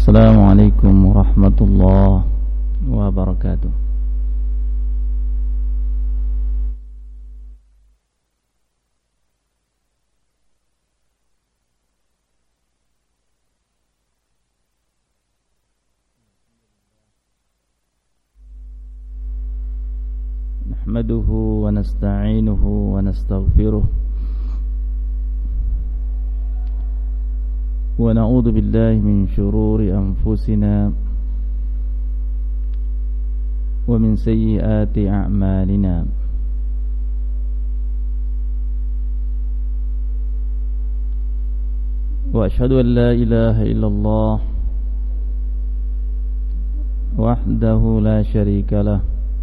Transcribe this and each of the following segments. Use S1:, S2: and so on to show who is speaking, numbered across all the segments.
S1: Assalamualaikum warahmatullahi wabarakatuh. Nahmaduhu wa nasta'inuhu wa nastaghfiruh wa na'udzu billahi min shururi anfusina wa min sayyiati a'malina. Wa asyhadu an la ilaha illallah wahdahu la syarika lah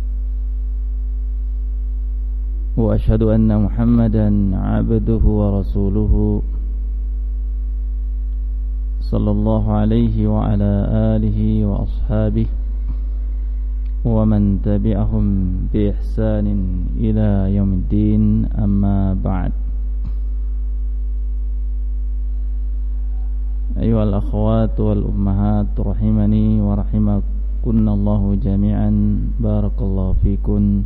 S1: wa asyhadu anna Muhammadan 'abduhu wa rasuluhu sallallahu alaihi wa ala alihi wa ashabihi wa man tabi'ahum bi ihsanin ila yaumiddin, amma ba'd. Ayyuhal akhwat wal ummahat rahimani wa rahimakunallahu jami'an, barakallahu fikun.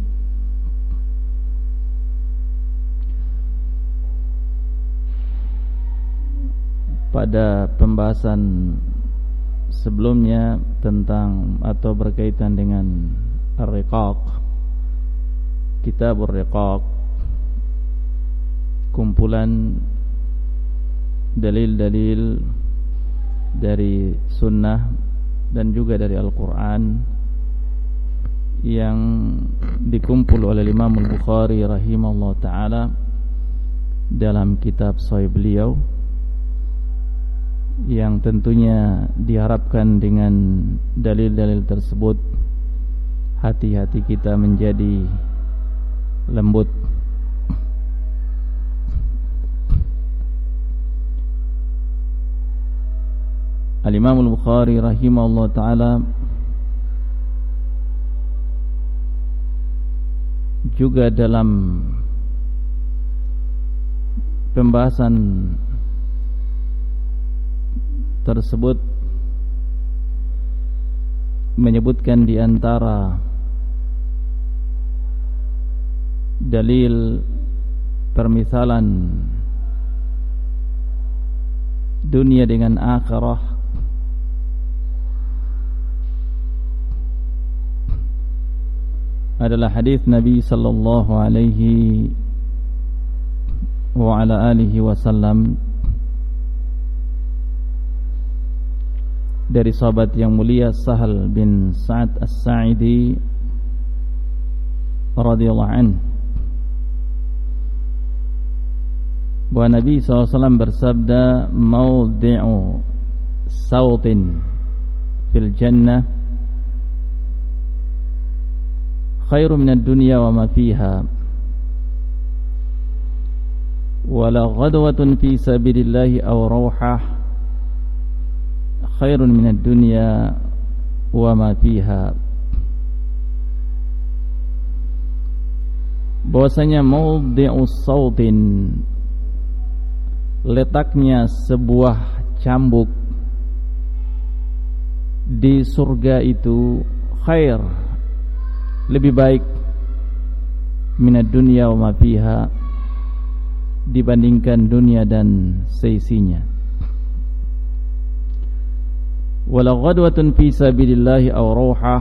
S1: Pada pembahasan sebelumnya tentang atau berkaitan dengan Ar-Riqaq, Kitab Ar-Riqaq, kumpulan dalil-dalil dari sunnah dan juga dari Al-Quran yang dikumpul oleh Imam Al-Bukhari rahimahullah ta'ala dalam kitab Sahih beliau, yang tentunya diharapkan dengan dalil-dalil tersebut hati-hati kita menjadi lembut. Al-Imam Al-Bukhari rahimahullah ta'ala juga dalam pembahasan tersebut menyebutkan di antara dalil permisalan dunia dengan akhirah adalah hadis Nabi sallallahu alaihi wa ala alihi wasallam dari sahabat yang mulia Sahal bin Sa'ad As-Sa'idi radhiyallahu anhu, bahwa Nabi SAW bersabda, "Mawdi'u sawtin fil jannah khairu minad dunya wa ma fiha, wa la ghadwatun fi sabilillahi aw rawhah khairun minad dunya wa ma fiha." Bahwasanya mawdi'u sautin, letaknya sebuah cambuk di surga itu khair, lebih baik minad dunya wa ma fiha, dibandingkan dunia dan seisinya. Wala ghadwatun fi sabilillahi aw rawhah,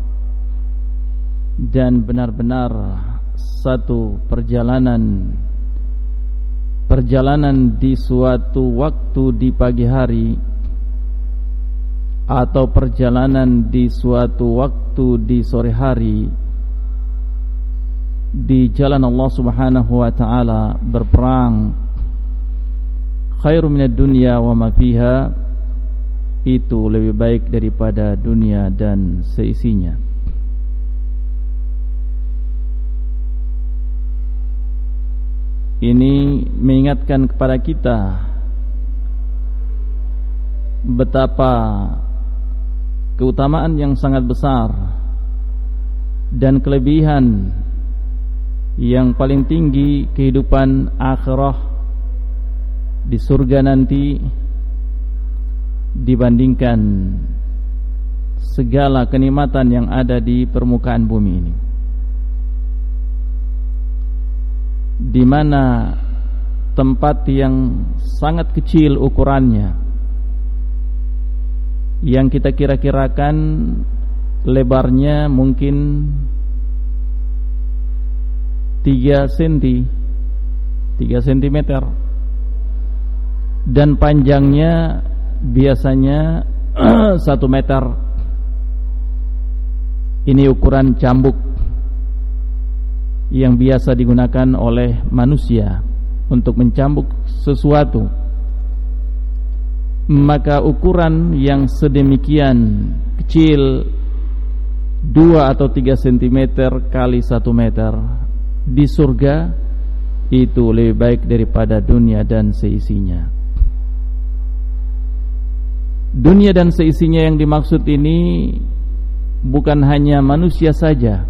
S1: dan benar-benar satu perjalanan di suatu waktu di pagi hari, atau perjalanan di suatu waktu di sore hari di jalan Allah Subhanahu wa taala berperang, khairu minad dunya wa ma fiha, itu lebih baik daripada dunia dan seisinya. Ini mengingatkan kepada kita betapa keutamaan yang sangat besar dan kelebihan yang paling tinggi kehidupan akhirah di surga nanti dibandingkan segala kenikmatan yang ada di permukaan bumi ini, di mana tempat yang sangat kecil ukurannya, yang kita kira-kirakan lebarnya mungkin 3 cm dan panjangnya biasanya 1 meter. Ini ukuran cambuk yang biasa digunakan oleh manusia untuk mencambuk sesuatu. Maka ukuran yang sedemikian kecil, 2 atau 3 cm kali 1 meter, di surga itu lebih baik daripada dunia dan seisinya. Dunia dan seisinya yang dimaksud ini bukan hanya manusia saja,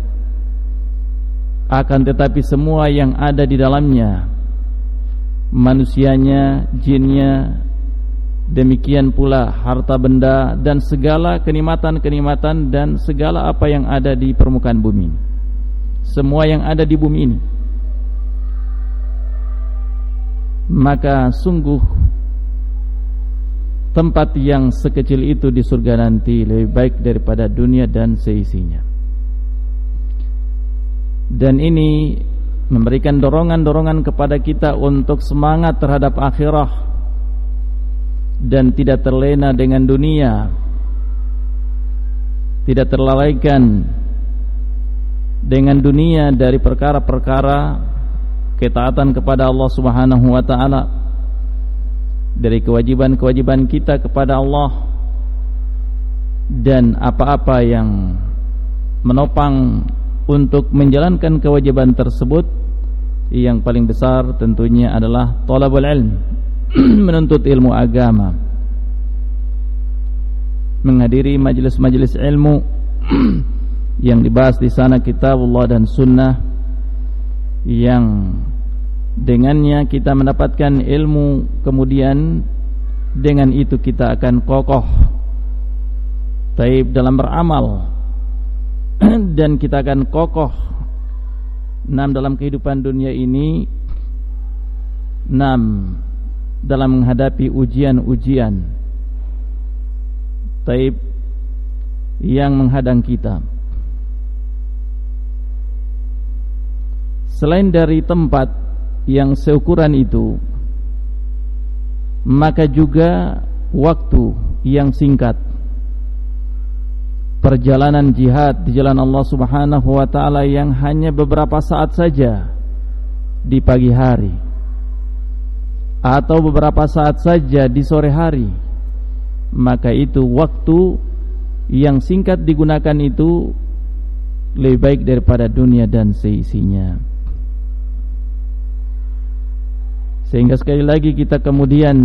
S1: akan tetapi semua yang ada di dalamnya, manusianya, jinnya, demikian pula harta benda dan segala kenikmatan-kenikmatan dan segala apa yang ada di permukaan bumi, semua yang ada di bumi ini. Maka sungguh tempat yang sekecil itu di surga nanti lebih baik daripada dunia dan seisinya. Dan ini memberikan dorongan-dorongan kepada kita untuk semangat terhadap akhirah dan tidak terlena dengan dunia, tidak terlalaikan dengan dunia dari perkara-perkara ketaatan kepada Allah Subhanahu wa taala, dari kewajiban-kewajiban kita kepada Allah, dan apa-apa yang menopang untuk menjalankan kewajiban tersebut. Yang paling besar tentunya adalah thalabul ilm, menuntut ilmu agama, menghadiri majelis-majelis ilmu yang dibahas di sana kitabullah dan sunnah, yang dengannya kita mendapatkan ilmu, kemudian dengan itu kita akan kokoh taib dalam beramal, dan kita akan kokoh dalam kehidupan dunia ini, dalam menghadapi ujian-ujian taib yang menghadang kita. Selain dari tempat yang seukuran itu, maka juga waktu yang singkat. Perjalanan jihad di jalan Allah Subhanahu wa taala yang hanya beberapa saat saja di pagi hari, atau beberapa saat saja di sore hari, maka itu waktu yang singkat digunakan itu lebih baik daripada dunia dan seisinya. Sehingga sekali lagi kita kemudian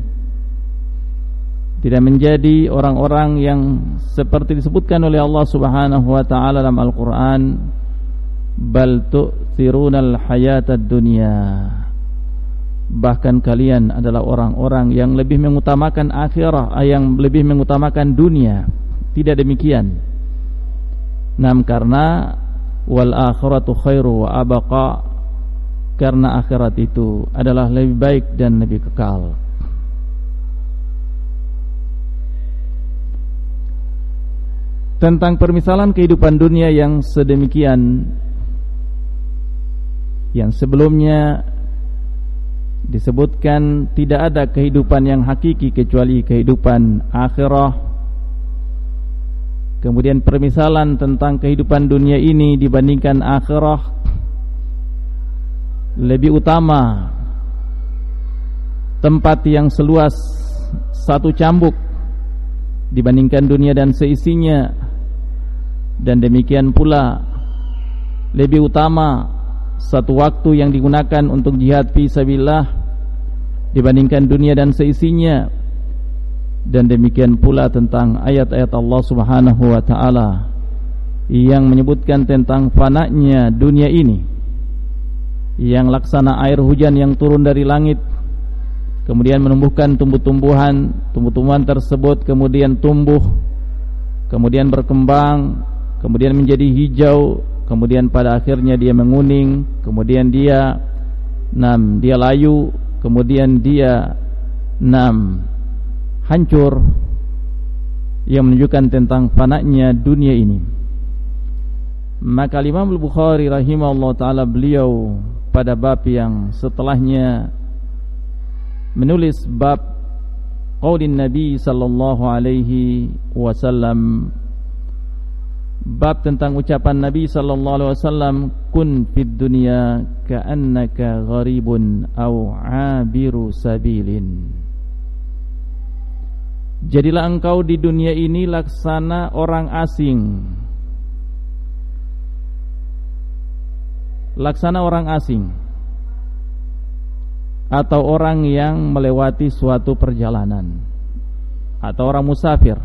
S1: tidak menjadi orang-orang yang seperti disebutkan oleh Allah Subhanahu wa taala dalam Al-Qur'an, bal tu'thirunal hayatad dunya. Bahkan kalian adalah orang-orang yang lebih mengutamakan akhirah, yang lebih mengutamakan dunia. Tidak demikian. Karena wal akhiratu khairu wa abqa, karena akhirat itu adalah lebih baik dan lebih kekal. Tentang permisalan kehidupan dunia yang sedemikian, yang sebelumnya disebutkan tidak ada kehidupan yang hakiki kecuali kehidupan akhirah. Kemudian permisalan tentang kehidupan dunia ini dibandingkan akhirah lebih utama tempat yang seluas 1 cambuk dibandingkan dunia dan seisinya, dan demikian pula lebih utama 1 waktu yang digunakan untuk jihad fi sabilillah dibandingkan dunia dan seisinya, dan demikian pula tentang ayat-ayat Allah Subhanahu wa taala yang menyebutkan tentang fananya dunia ini, yang laksana air hujan yang turun dari langit kemudian menumbuhkan tumbuh-tumbuhan tersebut kemudian tumbuh, kemudian berkembang, kemudian menjadi hijau, kemudian pada akhirnya dia menguning, kemudian dia layu, kemudian dia hancur, yang menunjukkan tentang fananya dunia ini. Maka Imam Al-Bukhari rahimahullah ta'ala, beliau pada bab yang setelahnya menulis bab qaulin Nabi sallallahu alaihi wasallam, bab tentang ucapan Nabi sallallahu alaihi wasallam, kun fid dunya ka'annaka gharibun aw 'abiru sabilin. Jadilah engkau di dunia ini laksana orang asing, atau orang yang melewati suatu perjalanan, atau orang musafir.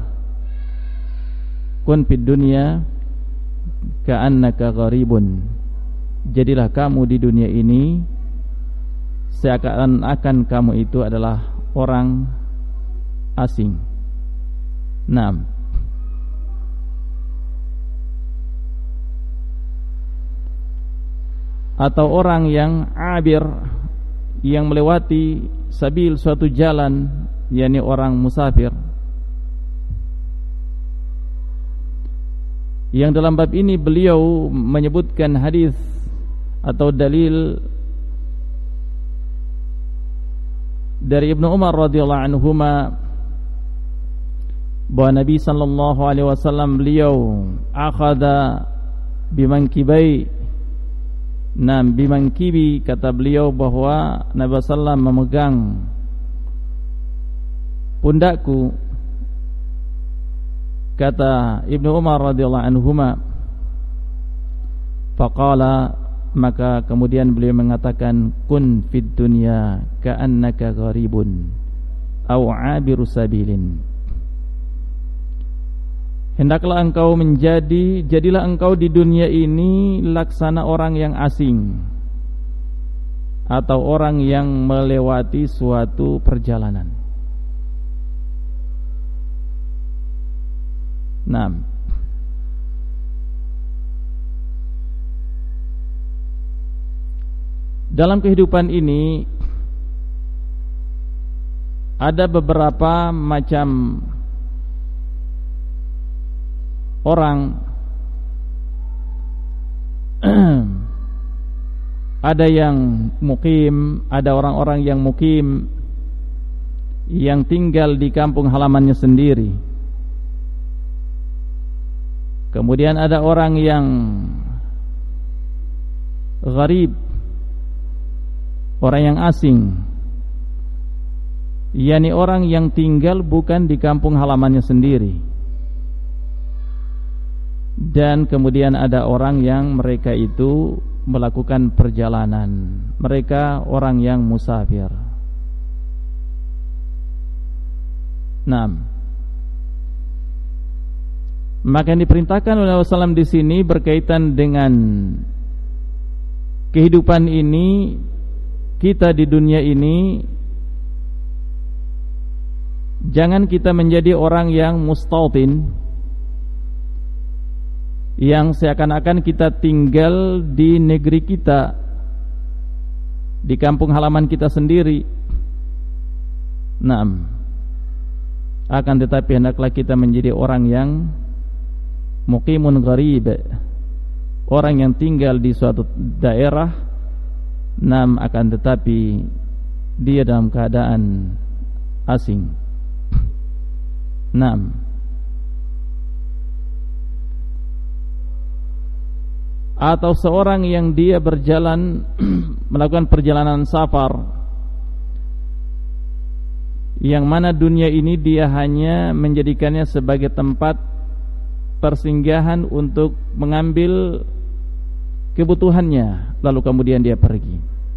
S1: Kun fid dunya ka'annaka gharibun. Jadilah kamu di dunia ini seakan-akan kamu itu adalah orang asing. Atau orang yang abir, yang melewati sabil, suatu jalan, yakni orang musafir. Yang dalam bab ini beliau menyebutkan hadis atau dalil dari Ibnu Umar radhiyallahu anhuma, bahwa Nabi sallallahu alaihi wasallam beliau akhadha bimankibi, bimankibi, kata beliau bahwa Nabi sallallahu memegang pundakku. Kata Ibnu Umar radhiyallahu anhuma, faqala, maka kemudian beliau mengatakan, kun fid dunya ka'annaka gharibun aw 'abiru sabilin. Hendaklah engkau jadilah engkau di dunia ini laksana orang yang asing, atau orang yang melewati suatu perjalanan. Dalam kehidupan ini ada beberapa macam orang. Ada yang mukim, ada orang-orang yang mukim yang tinggal di kampung halamannya sendiri. Kemudian ada orang yang gharib, orang yang asing, yakni orang yang tinggal bukan di kampung halamannya sendiri. Dan kemudian ada orang yang mereka itu melakukan perjalanan, mereka orang yang musafir. Maka yang diperintahkan oleh Rasulullah SAW di sini berkaitan dengan kehidupan ini, kita di dunia ini, jangan kita menjadi orang yang mustautin, yang seakan-akan kita tinggal di negeri kita, di kampung halaman kita sendiri. Akan tetapi hendaklah kita menjadi orang yang muqimun gharib, orang yang tinggal di suatu daerah, akan tetapi dia dalam keadaan asing. Atau seorang yang dia berjalan melakukan perjalanan safar, yang mana dunia ini dia hanya menjadikannya sebagai tempat persinggahan untuk mengambil kebutuhannya, lalu kemudian dia pergi.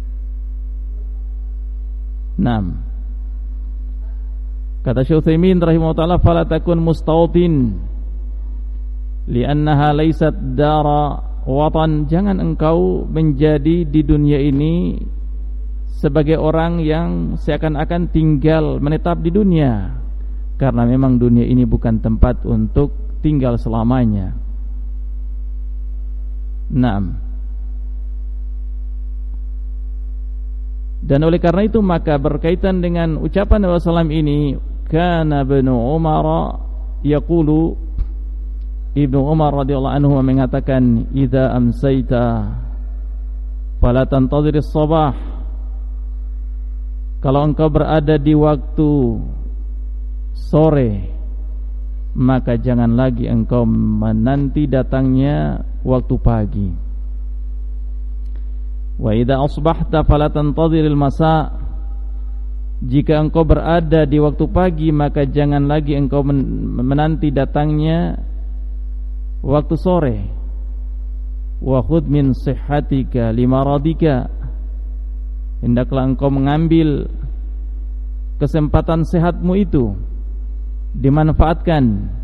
S1: Kata Syekh Utsaimin rahimahullah ta'ala, fala takun mustautin li'annaha laysat dara watan. Jangan engkau menjadi di dunia ini sebagai orang yang seakan-akan tinggal menetap di dunia, karena memang dunia ini bukan tempat untuk tinggal selamanya. Naam. Dan oleh karena itu maka berkaitan dengan ucapan Rasulullah SAW ini, kana Ibnu Umar yaqulu, Ibnu Umar radhiyallahu anhu mengatakan, idza amsayta fala tantazir as-sabah. Kalau engkau berada di waktu sore, maka jangan lagi engkau menanti datangnya waktu pagi. Wa idza asbahta fala tantaziril masa. Jika engkau berada di waktu pagi, maka jangan lagi engkau menanti datangnya waktu sore. Wa khudh min sihhatika limaradika. Hendaklah engkau mengambil kesempatan sehatmu itu, dimanfaatkan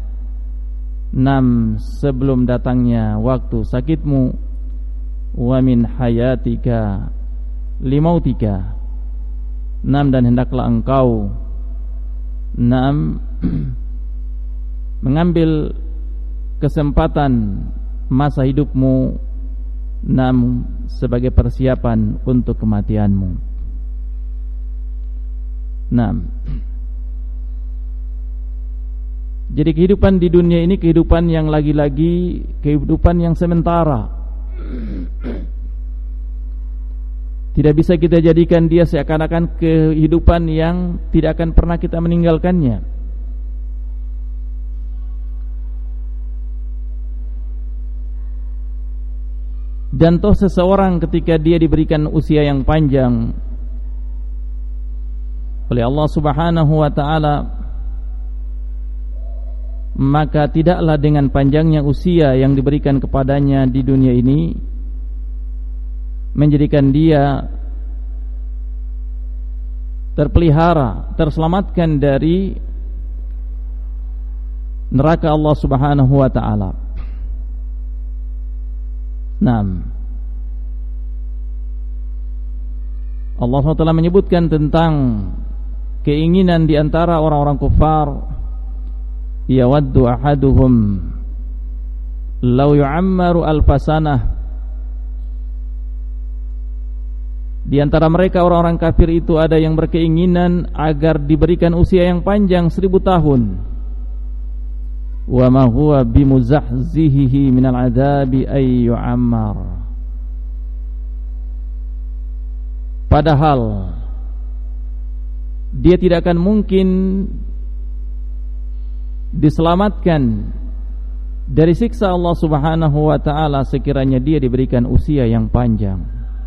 S1: sebelum datangnya waktu sakitmu. Wa min hayatika limautika. Dan hendaklah engkau mengambil kesempatan masa hidupmu sebagai persiapan untuk kematianmu. Jadi kehidupan di dunia ini kehidupan yang lagi-lagi kehidupan yang sementara. Tidak bisa kita jadikan dia seakan-akan kehidupan yang tidak akan pernah kita meninggalkannya. Dan toh seseorang ketika dia diberikan usia yang panjang oleh Allah Subhanahu wa ta'ala, maka tidaklah dengan panjangnya usia yang diberikan kepadanya di dunia ini menjadikan dia terpelihara, terselamatkan dari neraka Allah Subhanahu wa ta'ala. Allah SWT menyebutkan tentang keinginan di antara orang-orang kufar, yawaddu ahaduhum law yu'ammaru alfasanah. Di antara mereka orang-orang kafir itu ada yang berkeinginan agar diberikan usia yang panjang 1000 tahun. Wa ma huwa bimuzahzihi minal adzabi ay yu'ammar. Padahal dia tidak akan mungkin diselamatkan dari siksa Allah Subhanahu wa ta'ala sekiranya dia diberikan usia yang panjang.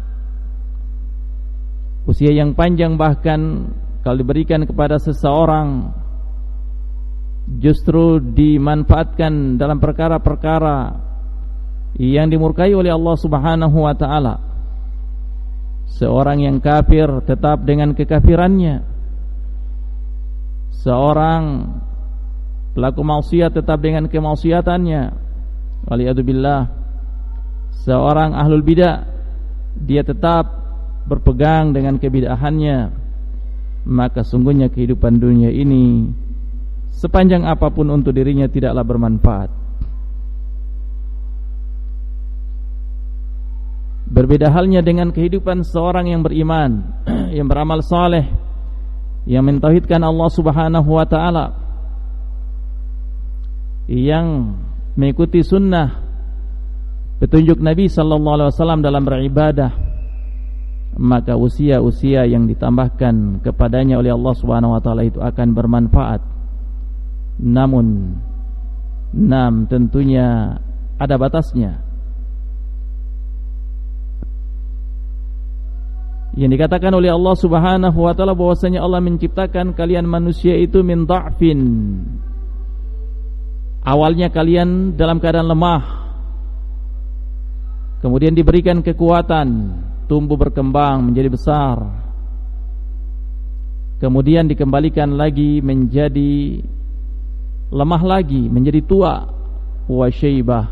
S1: Usia yang panjang bahkan kalau diberikan kepada seseorang justru dimanfaatkan dalam perkara-perkara yang dimurkai oleh Allah Subhanahu wa ta'ala. Seorang yang kafir tetap dengan kekafirannya. Seorang pelaku maksiat tetap dengan kemaksiatannya. Waliyadzubillah. Seorang ahlul bidah, dia tetap berpegang dengan kebid'ahannya. Maka sungguhnya kehidupan dunia ini sepanjang apapun untuk dirinya tidaklah bermanfaat. Berbeda halnya dengan kehidupan seorang yang beriman, yang beramal saleh, yang mentauhidkan Allah Subhanahu wa ta'ala, yang mengikuti sunnah petunjuk Nabi sallallahu alaihi wasallam dalam beribadah. Maka usia-usia yang ditambahkan kepadanya oleh Allah Subhanahu wa ta'ala itu akan bermanfaat. Namun tentunya ada batasnya. Yang dikatakan oleh Allah Subhanahu wa ta'ala bahwasanya Allah menciptakan kalian manusia itu min dha'fin. Awalnya kalian dalam keadaan lemah, kemudian diberikan kekuatan, tumbuh berkembang menjadi besar, kemudian dikembalikan lagi menjadi lemah lagi, menjadi tua, wa syaibah,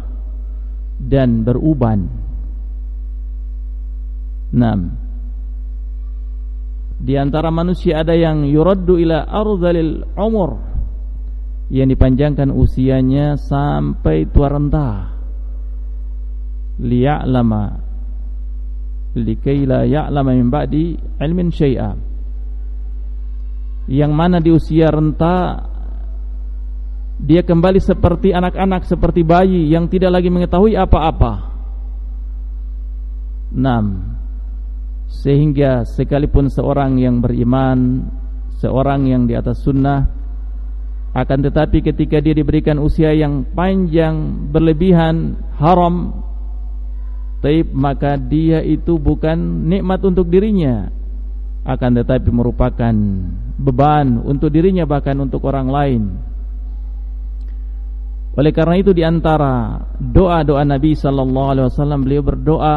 S1: dan beruban. Di antara manusia ada yang yuraddu ila ardhalil umur, yang dipanjangkan usianya sampai tua renta, liya'lama likai la ya'lama min ba'di ilmin syai'a, yang mana di usia renta dia kembali seperti anak-anak, seperti bayi yang tidak lagi mengetahui apa-apa. 6. Sehingga sekalipun seorang yang beriman, seorang yang di atas sunnah, akan tetapi ketika dia diberikan usia yang panjang berlebihan, haram, maka dia itu bukan nikmat untuk dirinya, akan tetapi merupakan beban untuk dirinya, bahkan untuk orang lain. Oleh karena itu di antara doa-doa Nabi sallallahu alaihi wasallam, beliau berdoa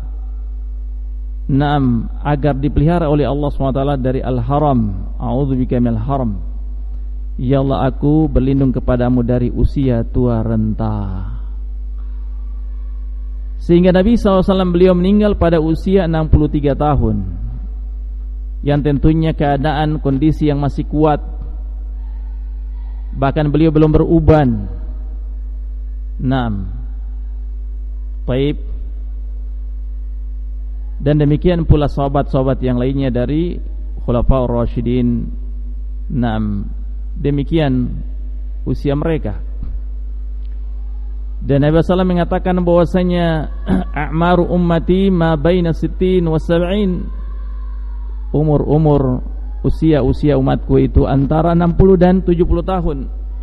S1: agar dipelihara oleh Allah SWT dari al-haram. A'udzubika minal haram. Ya Allah, aku berlindung kepadamu dari usia tua renta. Sehingga Nabi SAW beliau meninggal pada usia 63 tahun, yang tentunya keadaan kondisi yang masih kuat, bahkan beliau belum beruban. Baik. Dan demikian pula sahabat-sahabat yang lainnya dari Khulafaur Rasyidin. Demikian usia mereka. Dan Nabi SAW mengatakan bahwasanya a'maru ummati ma baina 60 wa 70. Umur usia umatku itu antara 60 dan 70 tahun.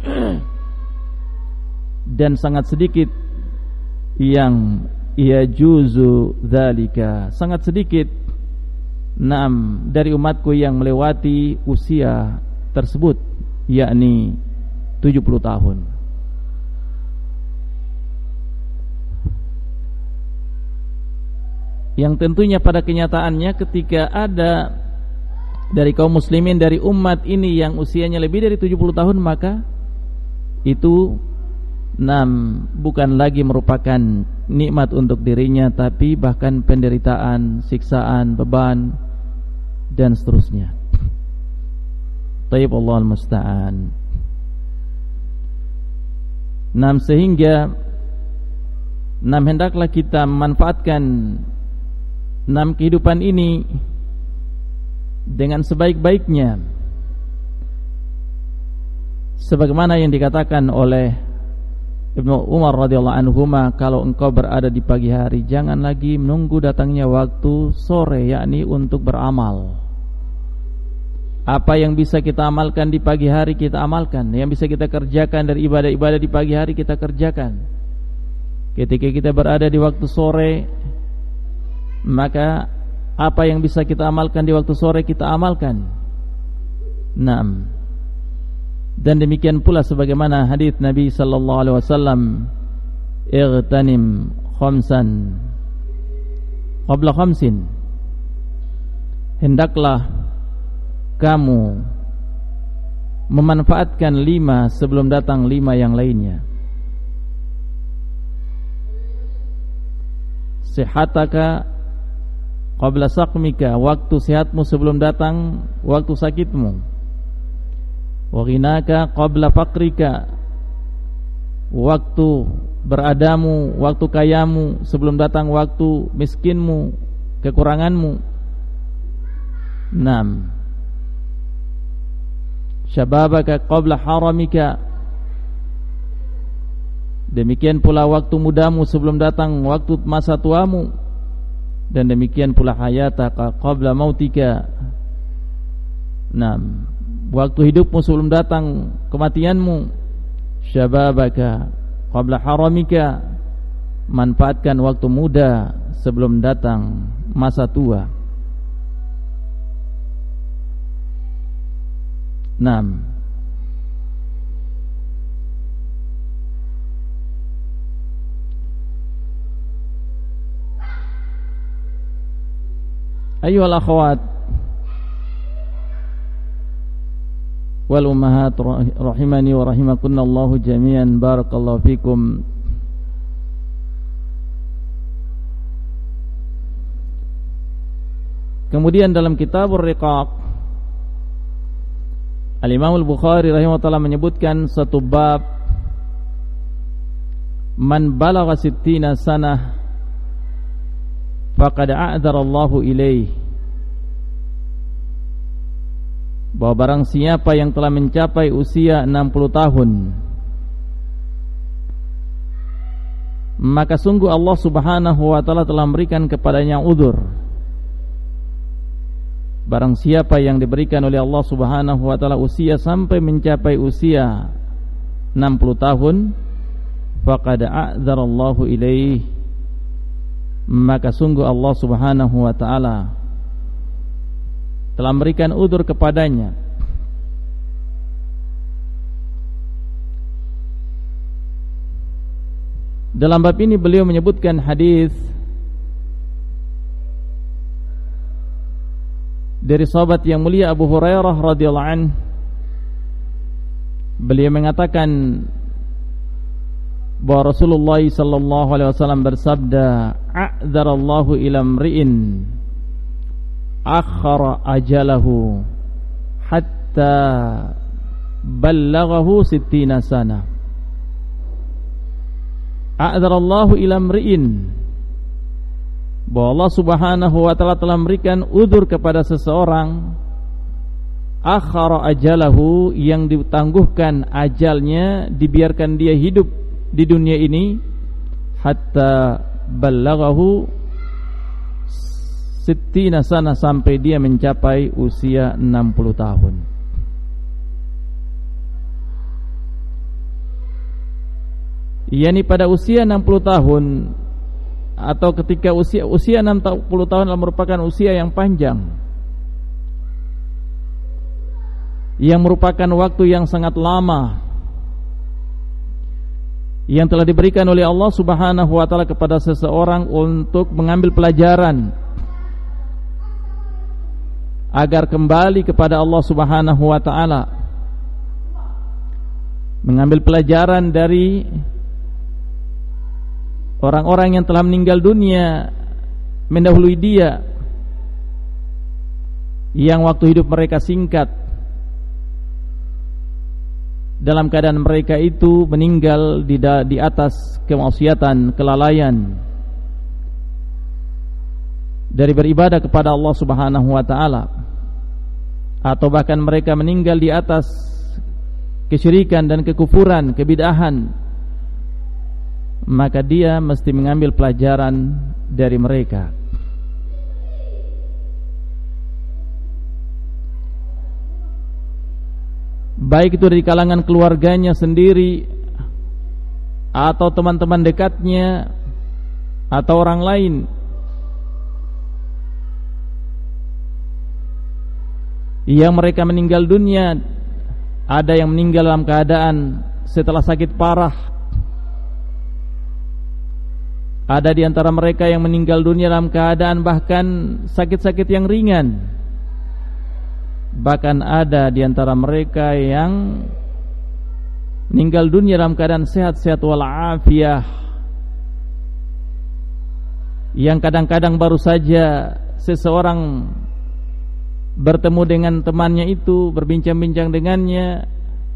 S1: Dan sangat sedikit yang yajuzu dzalika, sangat sedikit dari umatku yang melewati usia tersebut, yakni 70 tahun. Yang tentunya pada kenyataannya ketika ada dari kaum muslimin dari umat ini yang usianya lebih dari 70 tahun, maka itu bukan lagi merupakan nikmat untuk dirinya, tapi bahkan penderitaan, siksaan, beban, dan seterusnya. Tayyib, Allahul musta'an. Sehingga hendaklah kita memanfaatkan kehidupan ini dengan sebaik-baiknya, sebagaimana yang dikatakan oleh Ibnu Umar radhiyallahu anhuma, kalau engkau berada di pagi hari, jangan lagi menunggu datangnya waktu sore, yakni untuk beramal. Apa yang bisa kita amalkan di pagi hari kita amalkan, yang bisa kita kerjakan dari ibadah-ibadah di pagi hari kita kerjakan. Ketika kita berada di waktu sore, maka apa yang bisa kita amalkan di waktu sore kita amalkan. Dan demikian pula sebagaimana hadis Nabi sallallahu alaihi wasallam, "Ightanim khamsan qabla khamsin." Hendaklah kamu memanfaatkan 5 sebelum datang 5 yang lainnya. Sihataka qabla saqmika, waktu sehatmu sebelum datang waktu sakitmu. Wa ghinaka qabla faqrika, waktu beradamu, waktu kayamu sebelum datang waktu miskinmu, kekuranganmu. Syababaka qabla haramika, demikian pula waktu mudamu sebelum datang waktu masa tuamu. Dan demikian pula hayataka qabla mautika, waktu hidupmu sebelum datang kematianmu. Syababaka qabla haramika, manfaatkan waktu muda sebelum datang masa tua. Ayyuhal akhwat wal ummahat rahimani wa rahimakunallahu jami'an, barakallahu fikum. Kemudian dalam Kitabur Riqaq, Al-Imam Al-Bukhari rahimahullah menyebutkan satu bab, man balagha 60 sanah faqad a'dzara Allahu ilaih, bahwa barang siapa yang telah mencapai usia 60 tahun, maka sungguh Allah Subhanahu wa ta'ala telah memberikan kepadanya uzur. Barang siapa yang diberikan oleh Allah Subhanahu wa ta'ala usia sampai mencapai usia 60 tahun, faqad a'dzarallahu ilaih, maka sungguh Allah Subhanahu wa ta'ala telah memberikan uzur kepadanya. Dalam bab ini beliau menyebutkan hadis dari sahabat yang mulia Abu Hurairah radhiyallahu anhu. Beliau mengatakan bahwa Rasulullah sallallahu alaihi wasallam bersabda, a'dzarallahu ila mri'in akhara ajalahu hatta ballaghahu 60 sana. A'dzarallahu ila mri'in, bahwa Allah Subhanahu wa ta'ala telah memberikan uzur kepada seseorang, akhara ajalahu, yang ditangguhkan ajalnya, dibiarkan dia hidup di dunia ini, hatta ballaghahu 60 sana, sampai dia mencapai usia 60 tahun. Yani pada usia 60 tahun atau ketika usia 60 tahun adalah merupakan usia yang panjang, yang merupakan waktu yang sangat lama yang telah diberikan oleh Allah Subhanahu wa ta'ala kepada seseorang untuk mengambil pelajaran agar kembali kepada Allah Subhanahu wa ta'ala, mengambil pelajaran dari orang-orang yang telah meninggal dunia mendahului dia, yang waktu hidup mereka singkat, dalam keadaan mereka itu meninggal di atas kemaksiatan, kelalaian dari beribadah kepada Allah Subhanahu wa ta'ala, atau bahkan mereka meninggal di atas kesyirikan dan kekufuran, kebid'ahan, maka dia mesti mengambil pelajaran dari mereka. Baik itu dari kalangan keluarganya sendiri, atau teman-teman dekatnya, atau orang lain, yang mereka meninggal dunia. Ada yang meninggal dalam keadaan setelah sakit parah, ada di antara mereka yang meninggal dunia dalam keadaan bahkan sakit-sakit yang ringan. Bahkan ada di antara mereka yang meninggal dunia dalam keadaan sehat-sehat walafiah, yang kadang-kadang baru saja seseorang bertemu dengan temannya itu, berbincang-bincang dengannya,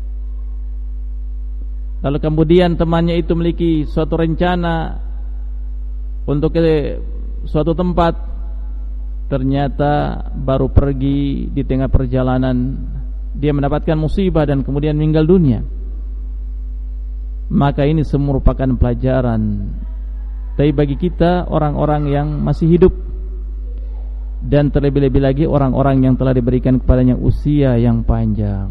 S1: lalu kemudian temannya itu memiliki suatu rencana untuk ke suatu tempat, ternyata baru pergi di tengah perjalanan dia mendapatkan musibah dan kemudian meninggal dunia. Maka ini semua merupakan pelajaran. Tapi bagi kita orang-orang yang masih hidup, dan terlebih-lebih lagi orang-orang yang telah diberikan kepadanya usia yang panjang,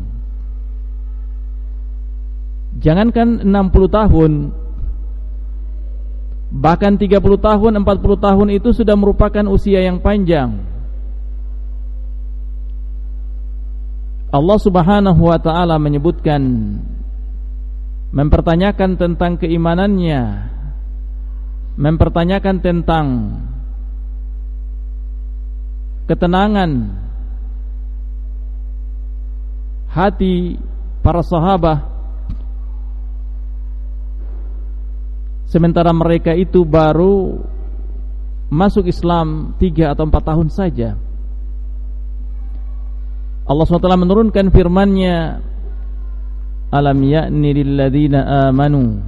S1: jangankan 60 tahun, bahkan 30 tahun, 40 tahun itu sudah merupakan usia yang panjang. Allah Subhanahu wa ta'ala menyebutkan, mempertanyakan tentang keimanannya, mempertanyakan tentang ketenangan hati para sahabat, sementara mereka itu baru masuk Islam 3 atau 4 tahun saja. Allah SWT menurunkan firman-Nya, alam ya'ni lilladzina amanu,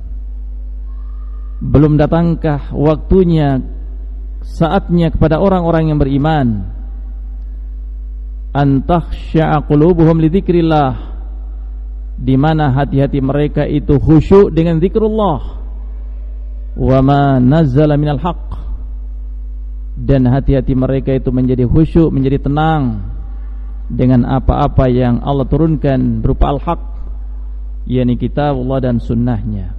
S1: belum datangkah waktunya, saatnya kepada orang-orang yang beriman, an takhsha'a qulubuhum li dzikrillah, di mana hati-hati mereka itu khusyuk dengan zikrullah, wa ma nazzala minal haqq, dan hati-hati mereka itu menjadi khusyuk, menjadi tenang dengan apa-apa yang Allah turunkan berupa al-haq, yakni kitabullah dan sunnahnya.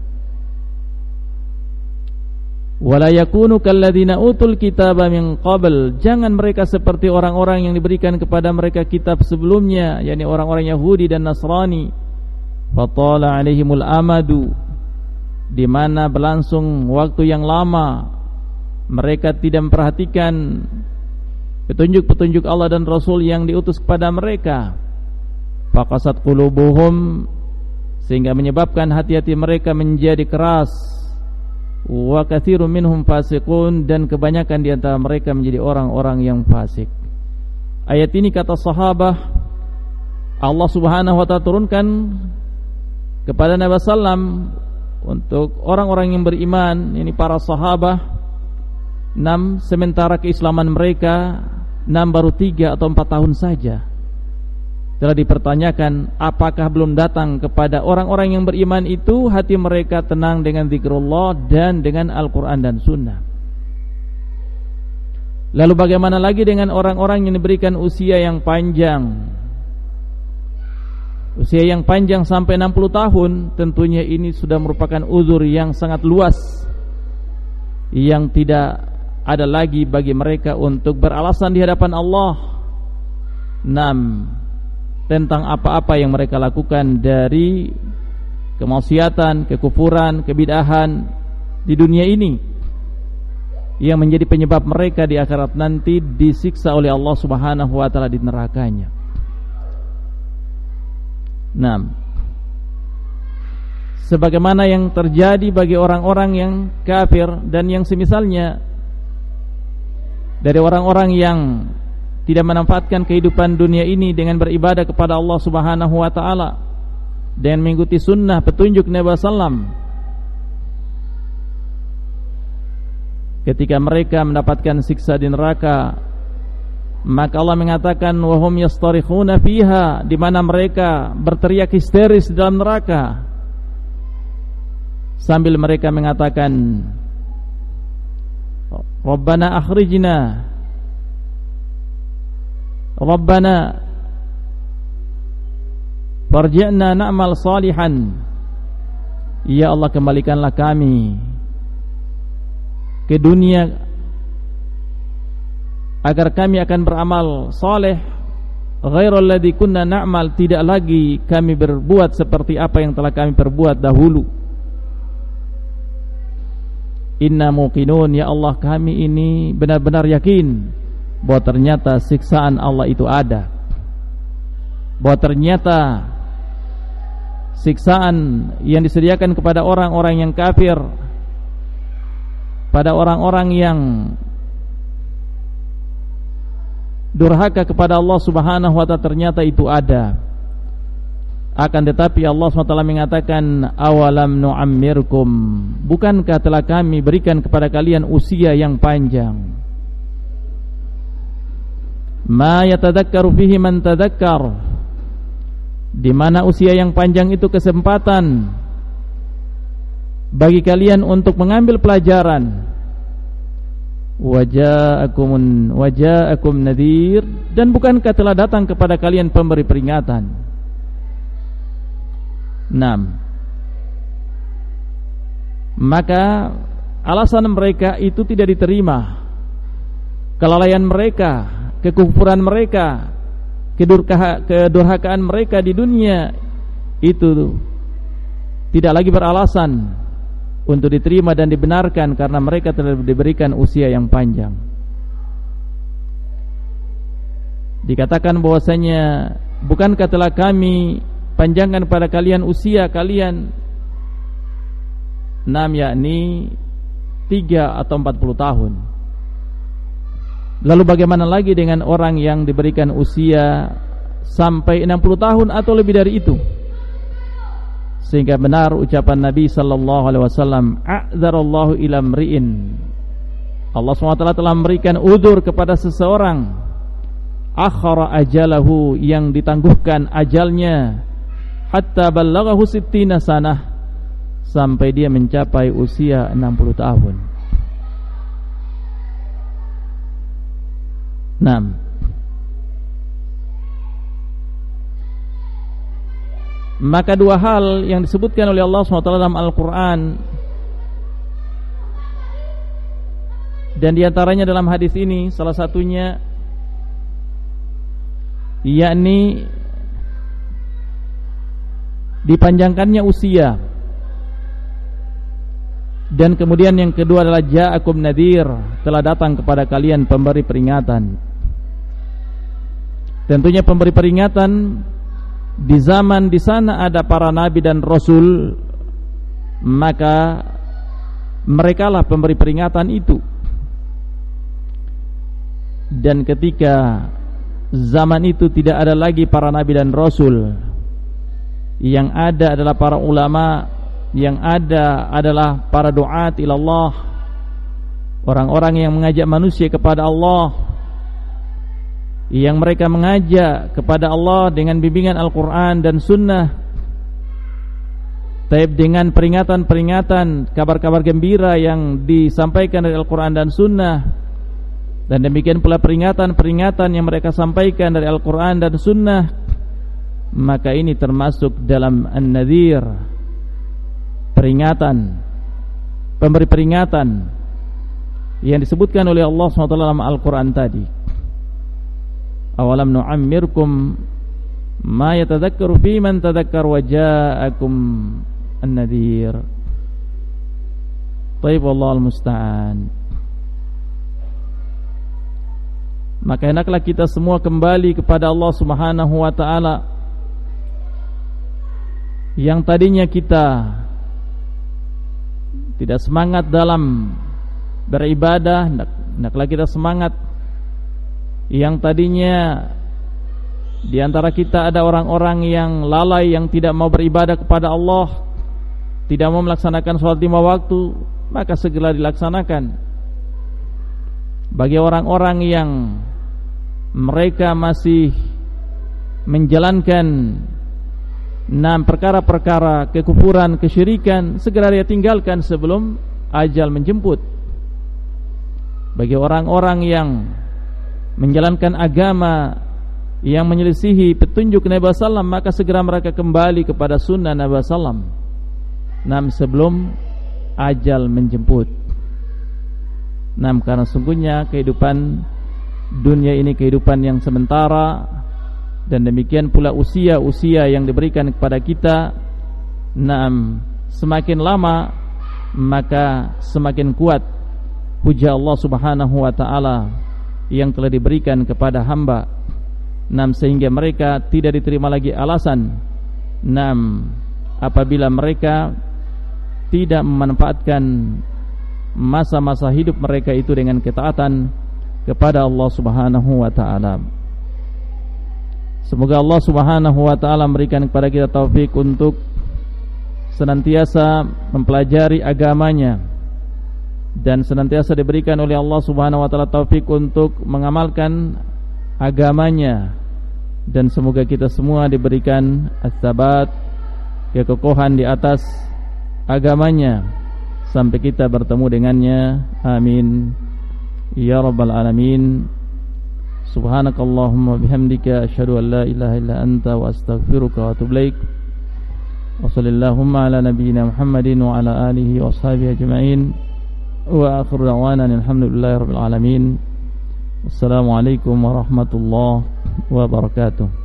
S1: Wala yakunu kalladzina utul kitaba min qabl, jangan mereka seperti orang-orang yang diberikan kepada mereka kitab sebelumnya, yakni orang-orang Yahudi dan Nasrani. Fatala alaihimul amadu, di mana berlangsung waktu yang lama mereka tidak memperhatikan petunjuk-petunjuk Allah dan Rasul yang diutus kepada mereka. Faqasat qulubuhum, sehingga menyebabkan hati-hati mereka menjadi keras. Wa katsirun minhum fasiqun, dan kebanyakan di antara mereka menjadi orang-orang yang fasik. Ayat ini kata sahabat, Allah Subhanahu wa taala turunkan kepada Nabi sallam untuk orang-orang yang beriman, ini para sahabat. 6, sementara keislaman mereka 6 baru 3 atau 4 tahun saja. Telah dipertanyakan, apakah belum datang kepada orang-orang yang beriman itu hati mereka tenang dengan zikrullah dan dengan Al-Quran dan Sunnah. Lalu bagaimana lagi dengan orang-orang yang diberikan usia yang panjang? Usia yang panjang sampai 60 tahun, tentunya ini sudah merupakan uzur yang sangat luas, yang tidak ada lagi bagi mereka untuk beralasan di hadapan Allah. 6, tentang apa-apa yang mereka lakukan dari kemaksiatan, kekufuran, kebid'ahan di dunia ini, yang menjadi penyebab mereka di akhirat nanti disiksa oleh Allah Subhanahu wa taala di nerakanya. 6, sebagaimana yang terjadi bagi orang-orang yang kafir dan yang semisalnya dari orang-orang yang tidak memanfaatkan kehidupan dunia ini dengan beribadah kepada Allah Subhanahu wa taala dan mengikuti sunnah petunjuk Nabi sallam. Ketika mereka mendapatkan siksa di neraka, maka Allah mengatakan wahum yastarikhuna fiha, di mana mereka berteriak histeris di dalam neraka sambil mereka mengatakan, Rabbana akhrijna, Rabbana farji'na na'mal salihan, ya Allah kembalikanlah kami ke dunia agar kami akan beramal saleh, ghairal ladzi kunna na'mal, tidak lagi kami berbuat seperti apa yang telah kami perbuat dahulu. Inna muqinun, ya Allah kami ini benar-benar yakin bahwa ternyata siksaan Allah itu ada, bahwa ternyata siksaan yang disediakan kepada orang-orang yang kafir, pada orang-orang yang durhaka kepada Allah Subhanahu wa taala, ternyata itu ada. Akan tetapi Allah SWT mengatakan, awalam nu'ammirkum, bukankah telah kami berikan kepada kalian usia yang panjang? Ma yatadakkaru fihi man tadakkar, di mana usia yang panjang itu kesempatan bagi kalian untuk mengambil pelajaran. Waja'akum nadhir, dan bukankah telah datang kepada kalian pemberi peringatan? 6. Maka alasan mereka itu tidak diterima. Kelalaian mereka, kekufuran mereka, kedurhakaan mereka di dunia itu tidak lagi beralasan untuk diterima dan dibenarkan, karena mereka telah diberikan usia yang panjang. Dikatakan bahwasanya, bukankah telah kami panjangkan pada kalian usia kalian 6, yakni 3 atau 40 tahun. Lalu bagaimana lagi dengan orang yang diberikan usia sampai 60 tahun atau lebih dari itu. Sehingga benar ucapan Nabi sallallahu alaihi wasallam, a'dzarallahu ila mri'in, Allah SWT telah memberikan udzur kepada seseorang, akhara ajalahu, yang ditangguhkan ajalnya, hatta ballaghahu 60 sanah, sampai dia mencapai usia 60 tahun. Maka dua hal yang disebutkan oleh Allah SWT dalam Al-Quran, dan diantaranya dalam hadis ini, salah satunya yakni dipanjangkannya usia, dan kemudian yang kedua adalah ja'akum nadhir, telah datang kepada kalian pemberi peringatan. Tentunya pemberi peringatan di zaman di sana ada para nabi dan rasul, maka merekalah pemberi peringatan itu. Dan ketika zaman itu tidak ada lagi para nabi dan rasul, yang ada adalah para ulama, yang ada adalah para duat ilallah, orang-orang yang mengajak manusia kepada Allah, yang mereka mengajak kepada Allah dengan bimbingan Al-Quran dan Sunnah, taib dengan peringatan-peringatan, kabar-kabar gembira yang disampaikan dari Al-Quran dan Sunnah, dan demikian pula peringatan-peringatan yang mereka sampaikan dari Al-Quran dan Sunnah. Maka ini termasuk dalam an-nadhir, peringatan, pemberi peringatan yang disebutkan oleh Allah SWT dalam Al-Quran tadi. Awalam nu'ammirkum ma yatadhakkaru fi man tadhakkar wa ja'akum an-nadhir. Taib, wallahul musta'an. Maka hendaklah kita semua kembali kepada Allah Subhanahu wa ta'ala. Yang tadinya kita tidak semangat dalam beribadah, hendaklah kita semangat. Yang tadinya di antara kita ada orang-orang yang lalai, yang tidak mau beribadah kepada Allah, tidak mau melaksanakan sholat 5 waktu, maka segera dilaksanakan. Bagi orang-orang yang mereka masih menjalankan 6 perkara-perkara kekufuran, kesyirikan, segera dia tinggalkan sebelum ajal menjemput. Bagi orang-orang yang menjalankan agama yang menyelisihi petunjuk Nabi SAW, maka segera mereka kembali kepada sunnah Nabi SAW sebelum ajal menjemput. Karena sungguhnya kehidupan dunia ini kehidupan yang sementara, dan demikian pula usia-usia yang diberikan kepada kita, semakin lama maka semakin kuat hujah Allah Subhanahu wa ta'ala yang telah diberikan kepada hamba, sehingga mereka tidak diterima lagi alasan apabila mereka tidak memanfaatkan masa-masa hidup mereka itu dengan ketaatan kepada Allah Subhanahu wa ta'ala. Semoga Allah Subhanahu wa ta'ala memberikan kepada kita taufik untuk senantiasa mempelajari agamanya, dan senantiasa diberikan oleh Allah Subhanahu wa ta'ala taufik untuk mengamalkan agamanya. Dan semoga kita semua diberikan as-sabat, kekokohan di atas agamanya sampai kita bertemu dengannya. Amin ya rabbal alamin. Subhanakallahumma bihamdika asyhadu an la ilaha illa anta wa astaghfiruka wa atubu ilaik. Wa sallallahu ala nabiyyina Muhammadin wa ala alihi wa ashabihi ajma'in. Wa akhiru da'wana alhamdulillahi rabbil alamin. Wassalamualaikum warahmatullahi wabarakatuh.